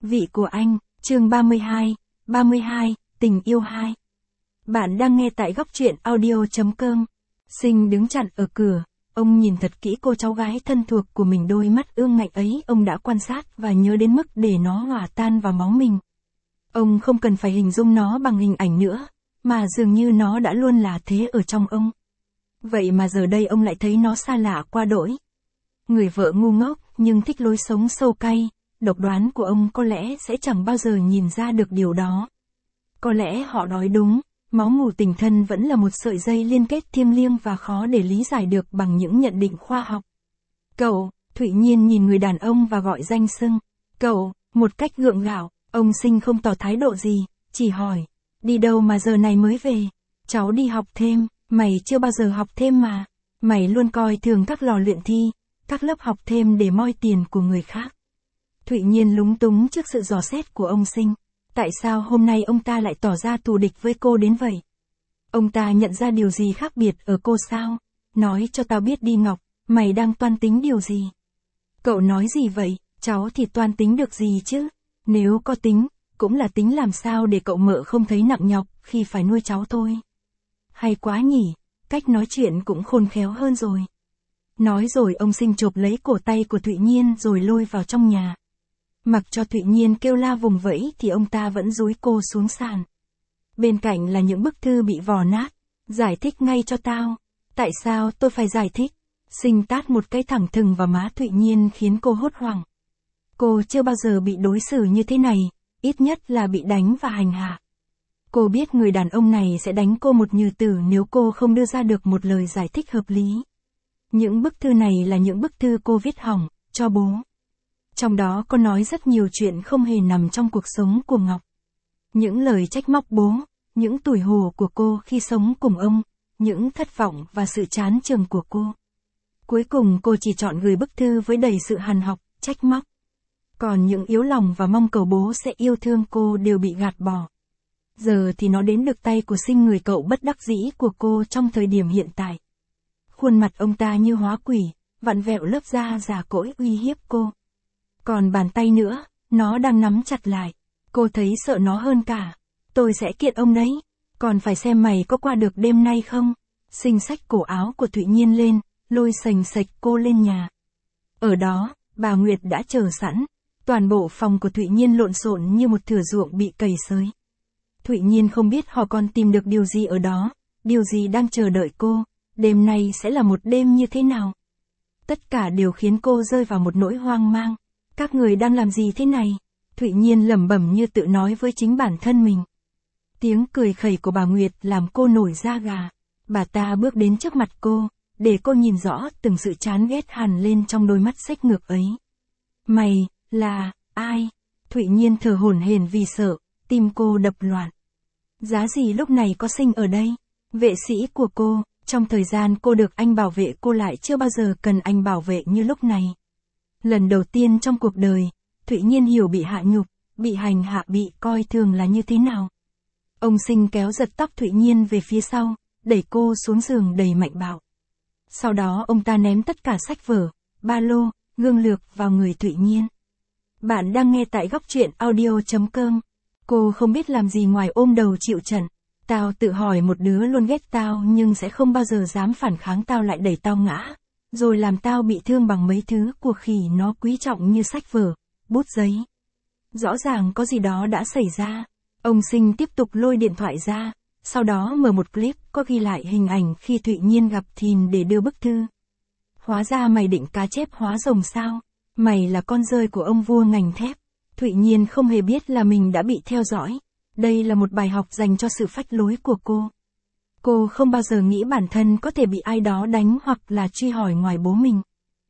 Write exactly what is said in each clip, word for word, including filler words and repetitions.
Vị của anh, chương ba mươi hai, ba mươi hai, tình yêu hai. Bạn đang nghe tại góc truyện audio.com. Sinh đứng chặn ở cửa, ông nhìn thật kỹ cô cháu gái thân thuộc của mình, đôi mắt ương ngạnh ấy ông đã quan sát và nhớ đến mức để nó hòa tan vào máu mình. Ông không cần phải hình dung nó bằng hình ảnh nữa, mà dường như nó đã luôn là thế ở trong ông. Vậy mà giờ đây ông lại thấy nó xa lạ quá đỗi. Người vợ ngu ngốc nhưng thích lối sống sâu cay, độc đoán của ông có lẽ sẽ chẳng bao giờ nhìn ra được điều đó. Có lẽ họ nói đúng, máu mủ tình thân vẫn là một sợi dây liên kết thiêng liêng và khó để lý giải được bằng những nhận định khoa học. Cậu, Thụy Nhiên nhìn người đàn ông và gọi danh xưng. Cậu, một cách gượng gạo, ông Sinh không tỏ thái độ gì, chỉ hỏi. Đi đâu mà giờ này mới về? Cháu đi học thêm, mày chưa bao giờ học thêm mà. Mày luôn coi thường các lò luyện thi, các lớp học thêm để moi tiền của người khác. Thụy Nhiên lúng túng trước sự dò xét của ông Sinh. Tại sao hôm nay ông ta lại tỏ ra thù địch với cô đến vậy? Ông ta nhận ra điều gì khác biệt ở cô sao? Nói cho tao biết đi Ngọc, mày đang toan tính điều gì? Cậu nói gì vậy? Cháu thì toan tính được gì chứ? Nếu có tính, cũng là tính làm sao để cậu mợ không thấy nặng nhọc khi phải nuôi cháu thôi. Hay quá nhỉ, cách nói chuyện cũng khôn khéo hơn rồi. Nói rồi ông Sinh chộp lấy cổ tay của Thụy Nhiên rồi lôi vào trong nhà. Mặc cho Thụy Nhiên kêu la vùng vẫy thì ông ta vẫn dúi cô xuống sàn. Bên cạnh là những bức thư bị vò nát. Giải thích ngay cho tao. Tại sao tôi phải giải thích? Sinh tát một cái thẳng thừng vào má Thụy Nhiên khiến cô hốt hoảng. Cô chưa bao giờ bị đối xử như thế này, ít nhất là bị đánh và hành hạ. Cô biết người đàn ông này sẽ đánh cô một nhừ tử nếu cô không đưa ra được một lời giải thích hợp lý. Những bức thư này là những bức thư cô viết hỏng, cho bố. Trong đó có nói rất nhiều chuyện không hề nằm trong cuộc sống của Ngọc. Những lời trách móc bố, những tủi hổ của cô khi sống cùng ông, những thất vọng và sự chán chường của cô. Cuối cùng cô chỉ chọn gửi bức thư với đầy sự hằn học, trách móc. Còn những yếu lòng và mong cầu bố sẽ yêu thương cô đều bị gạt bỏ. Giờ thì nó đến được tay của Sinh, người cậu bất đắc dĩ của cô trong thời điểm hiện tại. Khuôn mặt ông ta như hóa quỷ, vặn vẹo lớp da già cỗi uy hiếp cô. Còn bàn tay nữa, nó đang nắm chặt lại. Cô thấy sợ nó hơn cả. Tôi sẽ kiện ông đấy. Còn phải xem mày có qua được đêm nay không? Sinh xách cổ áo của Thụy Nhiên lên, lôi sành sạch cô lên nhà. Ở đó, bà Nguyệt đã chờ sẵn. Toàn bộ phòng của Thụy Nhiên lộn xộn như một thửa ruộng bị cày xới. Thụy Nhiên không biết họ còn tìm được điều gì ở đó, điều gì đang chờ đợi cô, đêm nay sẽ là một đêm như thế nào. Tất cả đều khiến cô rơi vào một nỗi hoang mang. Các người đang làm gì thế này? Thụy Nhiên lẩm bẩm như tự nói với chính bản thân mình. Tiếng cười khẩy của bà Nguyệt làm cô nổi da gà. Bà ta bước đến trước mặt cô, để cô nhìn rõ từng sự chán ghét hằn lên trong đôi mắt xếch ngược ấy. Mày, là, ai? Thụy Nhiên thở hổn hển vì sợ, tim cô đập loạn. Giá gì lúc này có Sinh ở đây? Vệ sĩ của cô, trong thời gian cô được anh bảo vệ cô lại chưa bao giờ cần anh bảo vệ như lúc này. Lần đầu tiên trong cuộc đời, Thụy Nhiên hiểu bị hạ nhục, bị hành hạ, bị coi thường là như thế nào. Ông Sinh kéo giật tóc Thụy Nhiên về phía sau, đẩy cô xuống giường đầy mạnh bạo. Sau đó ông ta ném tất cả sách vở, ba lô, gương lược vào người Thụy Nhiên. Bạn đang nghe tại góc truyện audio.com. Cô không biết làm gì ngoài ôm đầu chịu trận. Tao tự hỏi một đứa luôn ghét tao nhưng sẽ không bao giờ dám phản kháng tao lại đẩy tao ngã. Rồi làm tao bị thương bằng mấy thứ của khỉ nó quý trọng như sách vở, bút giấy. Rõ ràng có gì đó đã xảy ra. Ông Sinh tiếp tục lôi điện thoại ra, sau đó mở một clip có ghi lại hình ảnh khi Thụy Nhiên gặp Thìn để đưa bức thư. Hóa ra mày định cá chép hóa rồng sao? Mày là con rơi của ông vua ngành thép. Thụy Nhiên không hề biết là mình đã bị theo dõi. Đây là một bài học dành cho sự phách lối của cô. Cô không bao giờ nghĩ bản thân có thể bị ai đó đánh hoặc là truy hỏi ngoài bố mình.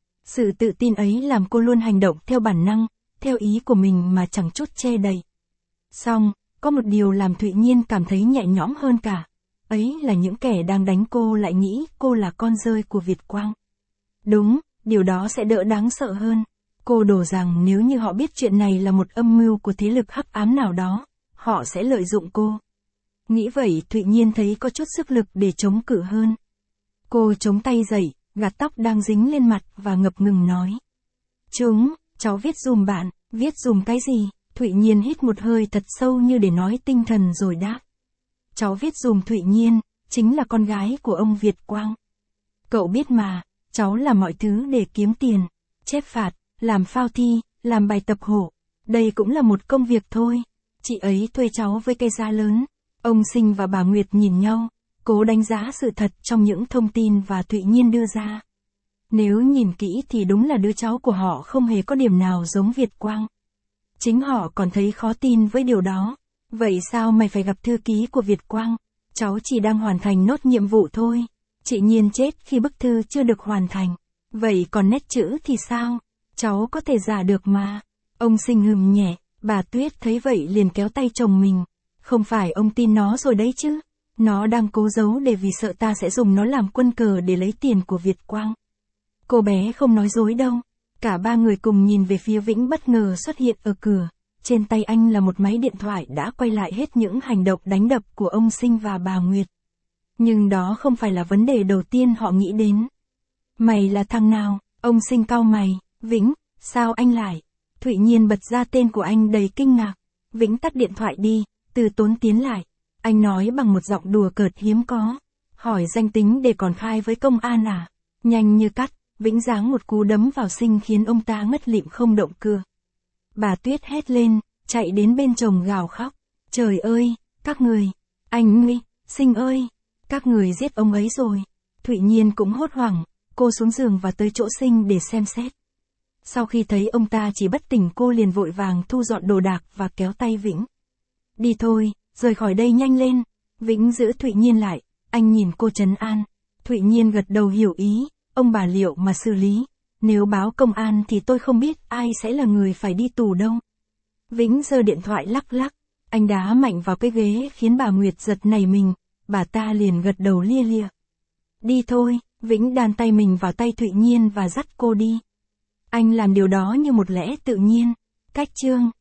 Sự tự tin ấy làm cô luôn hành động theo bản năng, theo ý của mình mà chẳng chút che đậy. Song, có một điều làm Thụy Nhiên cảm thấy nhẹ nhõm hơn cả. Ấy là những kẻ đang đánh cô lại nghĩ cô là con rơi của Việt Quang. Đúng, điều đó sẽ đỡ đáng sợ hơn. Cô đổ rằng nếu như họ biết chuyện này là một âm mưu của thế lực hắc ám nào đó, họ sẽ lợi dụng cô. Nghĩ vậy Thụy Nhiên thấy có chút sức lực để chống cự hơn. Cô chống tay dậy, gạt tóc đang dính lên mặt và ngập ngừng nói. Chúng, cháu viết dùm bạn, viết dùm cái gì? Thụy Nhiên hít một hơi thật sâu như để nói tinh thần rồi đáp. Cháu viết dùm Thụy Nhiên, chính là con gái của ông Việt Quang. Cậu biết mà, cháu làm mọi thứ để kiếm tiền, chép phạt, làm phao thi, làm bài tập hộ. Đây cũng là một công việc thôi. Chị ấy thuê cháu với cái giá lớn. Ông Sinh và bà Nguyệt nhìn nhau, cố đánh giá sự thật trong những thông tin và Thụy Nhiên đưa ra. Nếu nhìn kỹ thì đúng là đứa cháu của họ không hề có điểm nào giống Việt Quang. Chính họ còn thấy khó tin với điều đó. Vậy sao mày phải gặp thư ký của Việt Quang? Cháu chỉ đang hoàn thành nốt nhiệm vụ thôi. Chị Nhiên chết khi bức thư chưa được hoàn thành. Vậy còn nét chữ thì sao? Cháu có thể giả được mà. Ông Sinh hừm nhẹ, bà Tuyết thấy vậy liền kéo tay chồng mình. Không phải ông tin nó rồi đấy chứ. Nó đang cố giấu để vì sợ ta sẽ dùng nó làm quân cờ để lấy tiền của Việt Quang. Cô bé không nói dối đâu. Cả ba người cùng nhìn về phía Vĩnh bất ngờ xuất hiện ở cửa. Trên tay anh là một máy điện thoại đã quay lại hết những hành động đánh đập của ông Sinh và bà Nguyệt. Nhưng đó không phải là vấn đề đầu tiên họ nghĩ đến. Mày là thằng nào? Ông Sinh cau mày. Vĩnh, sao anh lại? Thụy Nhiên bật ra tên của anh đầy kinh ngạc. Vĩnh tắt điện thoại đi, Từ Tốn tiến lại. Anh nói bằng một giọng đùa cợt hiếm có. Hỏi danh tính để còn khai với công an à? Nhanh như cắt, Vĩnh giáng một cú đấm vào Sinh khiến ông ta ngất lịm không động cựa. Bà Tuyết hét lên, chạy đến bên chồng gào khóc. Trời ơi, các người, anh Nguy, Sinh ơi, các người giết ông ấy rồi. Thụy Nhiên cũng hốt hoảng, cô xuống giường và tới chỗ Sinh để xem xét. Sau khi thấy ông ta chỉ bất tỉnh cô liền vội vàng thu dọn đồ đạc và kéo tay Vĩnh. Đi thôi, rời khỏi đây nhanh lên. Vĩnh giữ Thụy Nhiên lại, anh nhìn cô trấn an. Thụy Nhiên gật đầu hiểu ý, ông bà liệu mà xử lý. Nếu báo công an thì tôi không biết ai sẽ là người phải đi tù đâu. Vĩnh giơ điện thoại lắc lắc, anh đá mạnh vào cái ghế khiến bà Nguyệt giật nảy mình, bà ta liền gật đầu lia lịa. Đi thôi, Vĩnh đan tay mình vào tay Thụy Nhiên và dắt cô đi. Anh làm điều đó như một lẽ tự nhiên. Cách chương